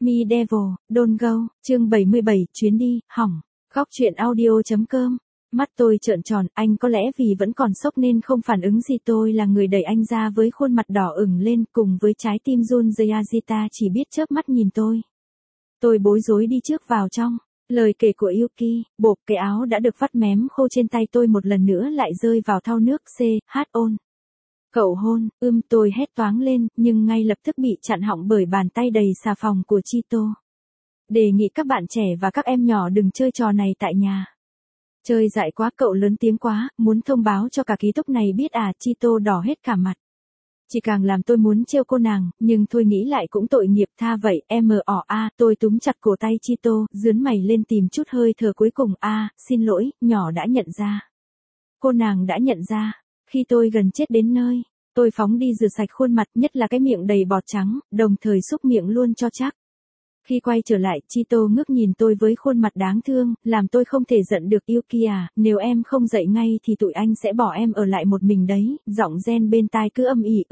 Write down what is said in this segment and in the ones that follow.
Me Devil, Don't Go, chương 77, chuyến đi, hỏng. Góc truyện audio.com. Mắt tôi trợn tròn, anh có lẽ vì vẫn còn sốc nên không phản ứng gì, tôi là người đẩy anh ra với khuôn mặt đỏ ửng lên cùng với trái tim run rẩy. Azita chỉ biết chớp mắt nhìn tôi. Tôi bối rối đi trước vào trong. Lời kể của Yuki, bộp cái áo đã được vắt mém khô trên tay tôi một lần nữa lại rơi vào thau nước. Ôn. Cậu hôn, tôi hét toáng lên, nhưng ngay lập tức bị chặn họng bởi bàn tay đầy xà phòng của Chito. Đề nghị các bạn trẻ và các em nhỏ đừng chơi trò này tại nhà. Chơi dại quá, cậu lớn tiếng quá, muốn thông báo cho cả ký túc này biết à? Chito đỏ hết cả mặt. Chỉ càng làm tôi muốn trêu cô nàng, nhưng thôi nghĩ lại cũng tội nghiệp, tha vậy. Tôi túm chặt cổ tay Chito, dướn mày lên tìm chút hơi thở cuối cùng. Xin lỗi, nhỏ đã nhận ra. Cô nàng đã nhận ra. Khi tôi gần chết đến nơi, tôi phóng đi rửa sạch khuôn mặt, nhất là cái miệng đầy bọt trắng, đồng thời xúc miệng luôn cho chắc. Khi quay trở lại, Chito ngước nhìn tôi với khuôn mặt đáng thương, làm tôi không thể giận được. Yuki à, nếu em không dậy ngay thì tụi anh sẽ bỏ em ở lại một mình đấy, giọng Gen bên tai cứ âm ỉ.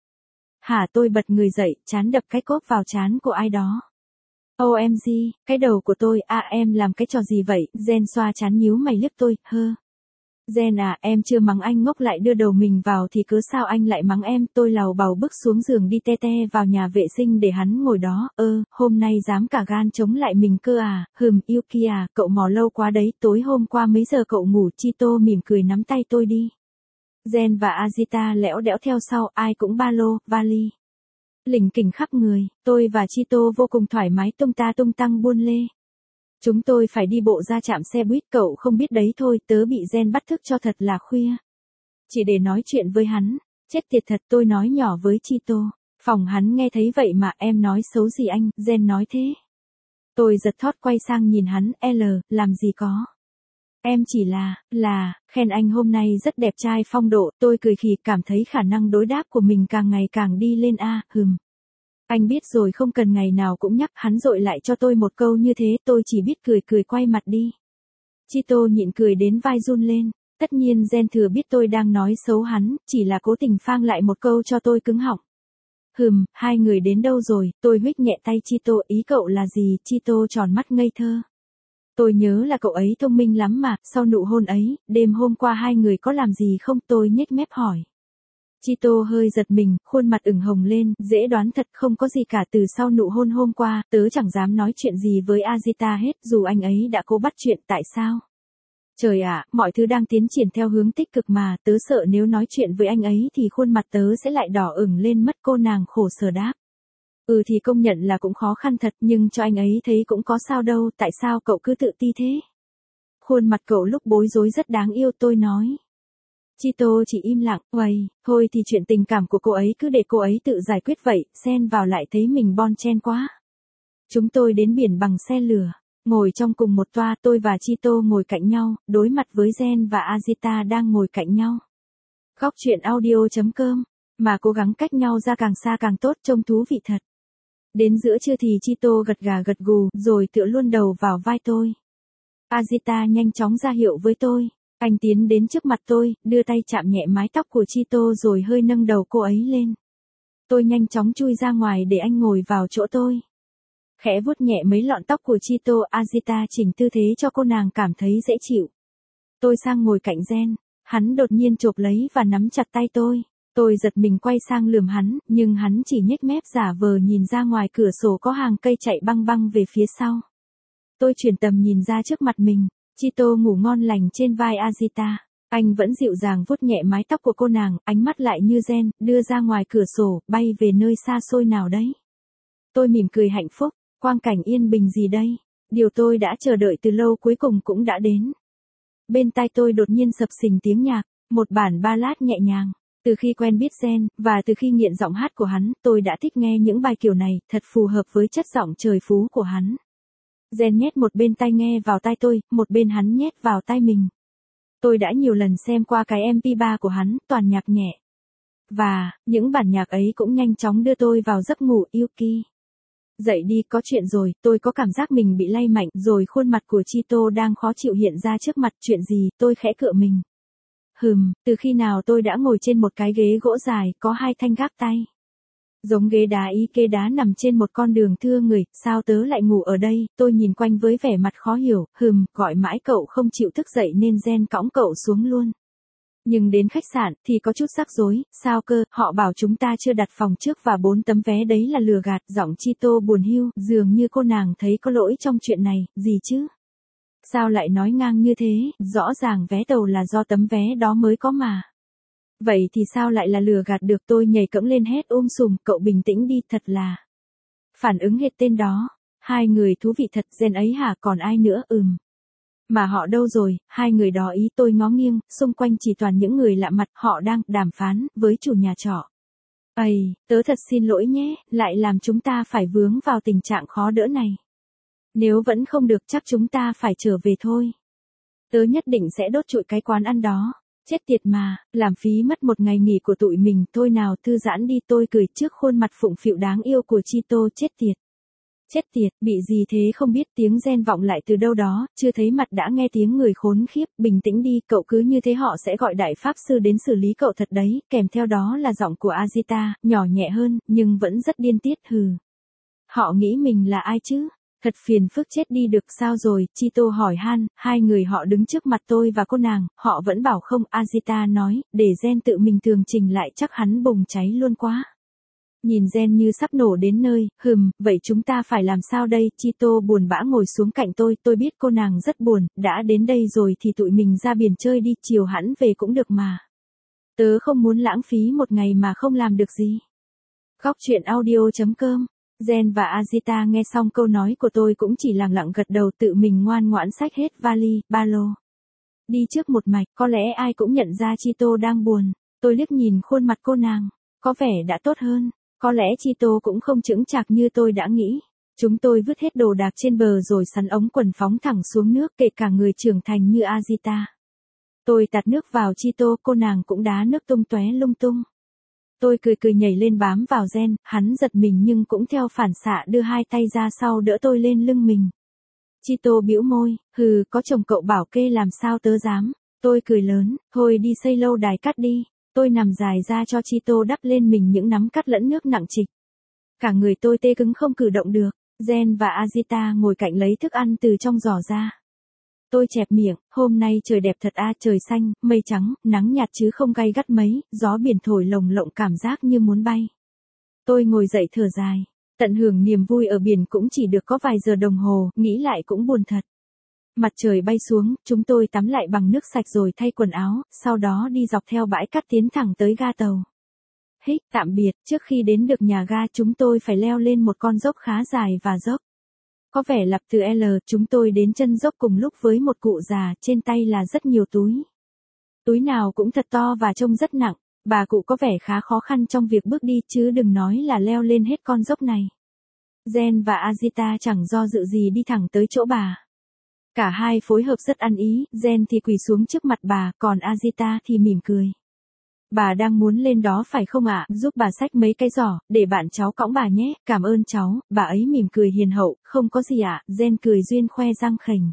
Hả? Tôi bật người dậy, trán đập cái cốp vào trán của ai đó. OMG, cái đầu của tôi, em làm cái trò gì vậy? Gen xoa trán nhíu mày liếc tôi, Gen à, em chưa mắng anh ngốc lại đưa đầu mình vào thì cớ sao anh lại mắng em? Tôi lào bào bước xuống giường đi te vào nhà vệ sinh để hắn ngồi đó. Hôm nay dám cả gan chống lại mình cơ à? Yuki à, cậu mò lâu quá đấy, tối hôm qua mấy giờ cậu ngủ? Chito mỉm cười nắm tay tôi đi. Gen và Azita lẽo đẽo theo sau, ai cũng ba lô, vali lỉnh kỉnh khắp người. Tôi và Chito vô cùng thoải mái tung ta tung tăng buôn lê. Chúng tôi phải đi bộ ra trạm xe buýt, cậu không biết đấy thôi, tớ bị Gen bắt thức cho thật là khuya. Chỉ để nói chuyện với hắn. Chết tiệt thật, tôi nói nhỏ với Chito. Phòng hắn nghe thấy vậy mà, em nói xấu gì anh? Gen nói thế. Tôi giật thót quay sang nhìn hắn, làm gì có. Em chỉ là, khen anh hôm nay rất đẹp trai phong độ. Tôi cười khì, cảm thấy khả năng đối đáp của mình càng ngày càng đi lên. Anh biết rồi, không cần ngày nào cũng nhắc. Hắn dội lại cho tôi một câu như thế, tôi chỉ biết cười quay mặt đi. Chito nhịn cười đến vai run lên. Tất nhiên Gen thừa biết tôi đang nói xấu hắn, chỉ là cố tình phang lại một câu cho tôi cứng họng. Hai người đến đâu rồi? Tôi huých nhẹ tay Chito, ý cậu là gì? Chito tròn mắt ngây thơ. Tôi nhớ là cậu ấy thông minh lắm mà, sau nụ hôn ấy, đêm hôm qua hai người có làm gì không? Tôi nhếch mép hỏi. Chito hơi giật mình, khuôn mặt ửng hồng lên, dễ đoán thật, không có gì cả. Từ sau nụ hôn hôm qua, tớ chẳng dám nói chuyện gì với Azita hết, dù anh ấy đã cố bắt chuyện. Tại sao? Trời ạ, mọi thứ đang tiến triển theo hướng tích cực mà, tớ sợ nếu nói chuyện với anh ấy thì khuôn mặt tớ sẽ lại đỏ ửng lên mất. Cô nàng khổ sở đáp. Thì công nhận là cũng khó khăn thật, nhưng cho anh ấy thấy cũng có sao đâu. Tại sao cậu cứ tự ti thế? Khuôn mặt cậu lúc bối rối rất đáng yêu, tôi nói. Chito chỉ im lặng, thôi thì chuyện tình cảm của cô ấy cứ để cô ấy tự giải quyết vậy, xen vào lại thấy mình bon chen quá. Chúng tôi đến biển bằng xe lửa, ngồi trong cùng một toa. Tôi và Chito ngồi cạnh nhau, đối mặt với Gen và Azita đang ngồi cạnh nhau. Góc truyện audio.com, mà cố gắng cách nhau ra càng xa càng tốt, trông thú vị thật. Đến giữa trưa thì Chito gật gà gật gù, rồi tựa luôn đầu vào vai tôi. Azita nhanh chóng ra hiệu với tôi. Anh tiến đến trước mặt tôi, đưa tay chạm nhẹ mái tóc của Chito rồi hơi nâng đầu cô ấy lên. Tôi nhanh chóng chui ra ngoài để anh ngồi vào chỗ tôi. Khẽ vuốt nhẹ mấy lọn tóc của Chito, Azita chỉnh tư thế cho cô nàng cảm thấy dễ chịu. Tôi sang ngồi cạnh Gen, hắn đột nhiên chộp lấy và nắm chặt tay tôi. Tôi giật mình quay sang lườm hắn, nhưng hắn chỉ nhếch mép giả vờ nhìn ra ngoài cửa sổ có hàng cây chạy băng băng về phía sau. Tôi chuyển tầm nhìn ra trước mặt mình. Chito ngủ ngon lành trên vai Azita. Anh vẫn dịu dàng vuốt nhẹ mái tóc của cô nàng, ánh mắt lại như Gen, đưa ra ngoài cửa sổ, bay về nơi xa xôi nào đấy. Tôi mỉm cười hạnh phúc, quang cảnh yên bình gì đây? Điều tôi đã chờ đợi từ lâu cuối cùng cũng đã đến. Bên tai tôi đột nhiên sập sình tiếng nhạc, một bản ballad nhẹ nhàng. Từ khi quen biết Gen, và từ khi nghiện giọng hát của hắn, tôi đã thích nghe những bài kiểu này, thật phù hợp với chất giọng trời phú của hắn. Gen nhét một bên tai nghe vào tai tôi, một bên hắn nhét vào tai mình. Tôi đã nhiều lần xem qua cái MP3 của hắn, toàn nhạc nhẹ. Và, những bản nhạc ấy cũng nhanh chóng đưa tôi vào giấc ngủ. Yuki. Dậy đi, có chuyện rồi. Tôi có cảm giác mình bị lay mạnh, rồi khuôn mặt của Chito đang khó chịu hiện ra trước mặt. Chuyện gì? Tôi khẽ cựa mình. Từ khi nào tôi đã ngồi trên một cái ghế gỗ dài, có hai thanh gác tay. Giống ghế đá ý kê đá nằm trên một con đường thưa người, sao tớ lại ngủ ở đây, tôi nhìn quanh với vẻ mặt khó hiểu, gọi mãi cậu không chịu thức dậy nên Gen cõng cậu xuống luôn. Nhưng đến khách sạn thì có chút rắc rối, sao cơ, họ bảo chúng ta chưa đặt phòng trước và 4 tấm vé đấy là lừa gạt, giọng Chito buồn hiu, dường như cô nàng thấy có lỗi trong chuyện này, gì chứ? Sao lại nói ngang như thế, rõ ràng vé tàu là do tấm vé đó mới có mà. Vậy thì sao lại là lừa gạt được, tôi nhảy cẫng lên hét sùm, cậu bình tĩnh đi, thật là. Phản ứng hệt tên đó, hai người thú vị thật, Gen ấy hả, còn ai nữa, Mà họ đâu rồi, hai người đó ý, tôi ngó nghiêng, xung quanh chỉ toàn những người lạ mặt, họ đang đàm phán với chủ nhà trọ. Ây, tớ thật xin lỗi nhé, lại làm chúng ta phải vướng vào tình trạng khó đỡ này. Nếu vẫn không được chắc chúng ta phải trở về thôi. Tớ nhất định sẽ đốt trụi cái quán ăn đó. Chết tiệt mà, làm phí mất một ngày nghỉ của tụi mình, thôi nào thư giãn đi, tôi cười trước khuôn mặt phụng phịu đáng yêu của Chito, chết tiệt. Chết tiệt, bị gì thế không biết, tiếng Gen vọng lại từ đâu đó, chưa thấy mặt đã nghe tiếng người khốn khiếp, bình tĩnh đi, cậu cứ như thế họ sẽ gọi đại pháp sư đến xử lý cậu thật đấy, kèm theo đó là giọng của Azita, nhỏ nhẹ hơn, nhưng vẫn rất điên tiết, Họ nghĩ mình là ai chứ? Thật phiền phức chết đi được, sao rồi, Chito hỏi han, hai người họ đứng trước mặt tôi và cô nàng, họ vẫn bảo không, Azita nói, để Gen tự mình tường trình lại chắc hắn bùng cháy luôn quá. Nhìn Gen như sắp nổ đến nơi, vậy chúng ta phải làm sao đây, Chito buồn bã ngồi xuống cạnh tôi biết cô nàng rất buồn, đã đến đây rồi thì tụi mình ra biển chơi đi, chiều hẳn về cũng được mà. Tớ không muốn lãng phí một ngày mà không làm được gì. Góc truyện audio.com. Gen và Azita nghe xong câu nói của tôi cũng chỉ lặng lặng gật đầu, tự mình ngoan ngoãn xách hết vali, ba lô. Đi trước một mạch, có lẽ ai cũng nhận ra Chito đang buồn. Tôi liếc nhìn khuôn mặt cô nàng, có vẻ đã tốt hơn. Có lẽ Chito cũng không chững chạc như tôi đã nghĩ. Chúng tôi vứt hết đồ đạc trên bờ rồi sắn ống quần phóng thẳng xuống nước, kể cả người trưởng thành như Azita. Tôi tạt nước vào Chito, cô nàng cũng đá nước tung tóe lung tung. Tôi cười nhảy lên bám vào Gen, hắn giật mình nhưng cũng theo phản xạ đưa hai tay ra sau đỡ tôi lên lưng mình. Chito bĩu môi, có chồng cậu bảo kê làm sao tớ dám. Tôi cười lớn, thôi đi xây lâu đài cát đi. Tôi nằm dài ra cho Chito đắp lên mình những nắm cát lẫn nước nặng trịch. Cả người tôi tê cứng không cử động được. Gen và Azita ngồi cạnh lấy thức ăn từ trong giỏ ra. Tôi chẹp miệng, hôm nay trời đẹp thật trời xanh, mây trắng, nắng nhạt chứ không gay gắt mấy, gió biển thổi lồng lộng cảm giác như muốn bay. Tôi ngồi dậy thở dài, tận hưởng niềm vui ở biển cũng chỉ được có vài giờ đồng hồ, nghĩ lại cũng buồn thật. Mặt trời bay xuống, chúng tôi tắm lại bằng nước sạch rồi thay quần áo, sau đó đi dọc theo bãi cát tiến thẳng tới ga tàu. Tạm biệt, trước khi đến được nhà ga chúng tôi phải leo lên một con dốc khá dài và dốc. Có vẻ lập từ L, chúng tôi đến chân dốc cùng lúc với một cụ già, trên tay là rất nhiều túi. Túi nào cũng thật to và trông rất nặng, bà cụ có vẻ khá khó khăn trong việc bước đi chứ đừng nói là leo lên hết con dốc này. Gen và Azita chẳng do dự gì đi thẳng tới chỗ bà. Cả hai phối hợp rất ăn ý, Gen thì quỳ xuống trước mặt bà, còn Azita thì mỉm cười. Bà đang muốn lên đó phải không ạ, giúp bà xách mấy cái giỏ, để bạn cháu cõng bà nhé, cảm ơn cháu, bà ấy mỉm cười hiền hậu, không có gì ạ, Gen cười duyên khoe răng khểnh.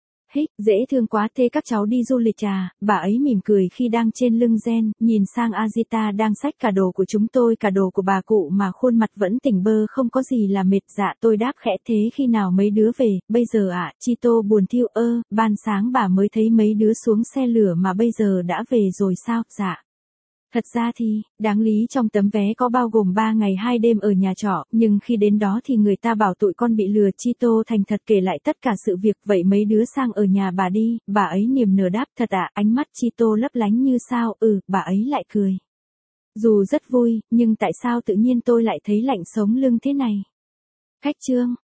Dễ thương quá, thế các cháu đi du lịch à, bà ấy mỉm cười khi đang trên lưng Gen, nhìn sang Azita đang xách cả đồ của chúng tôi, cả đồ của bà cụ mà khuôn mặt vẫn tỉnh bơ không có gì là mệt. Dạ, tôi đáp khẽ, thế khi nào mấy đứa về, bây giờ ạ, Chito buồn thiu, ban sáng bà mới thấy mấy đứa xuống xe lửa mà bây giờ đã về rồi sao, dạ. Thật ra thì, đáng lý trong tấm vé có bao gồm 3 ngày 2 đêm ở nhà trọ, nhưng khi đến đó thì người ta bảo tụi con bị lừa. Chito thành thật kể lại tất cả sự việc, vậy mấy đứa sang ở nhà bà đi, bà ấy niềm nở đáp, thật ạ, ánh mắt Chito lấp lánh như sao, bà ấy lại cười. Dù rất vui, nhưng tại sao tự nhiên tôi lại thấy lạnh sống lưng thế này? Khách chương.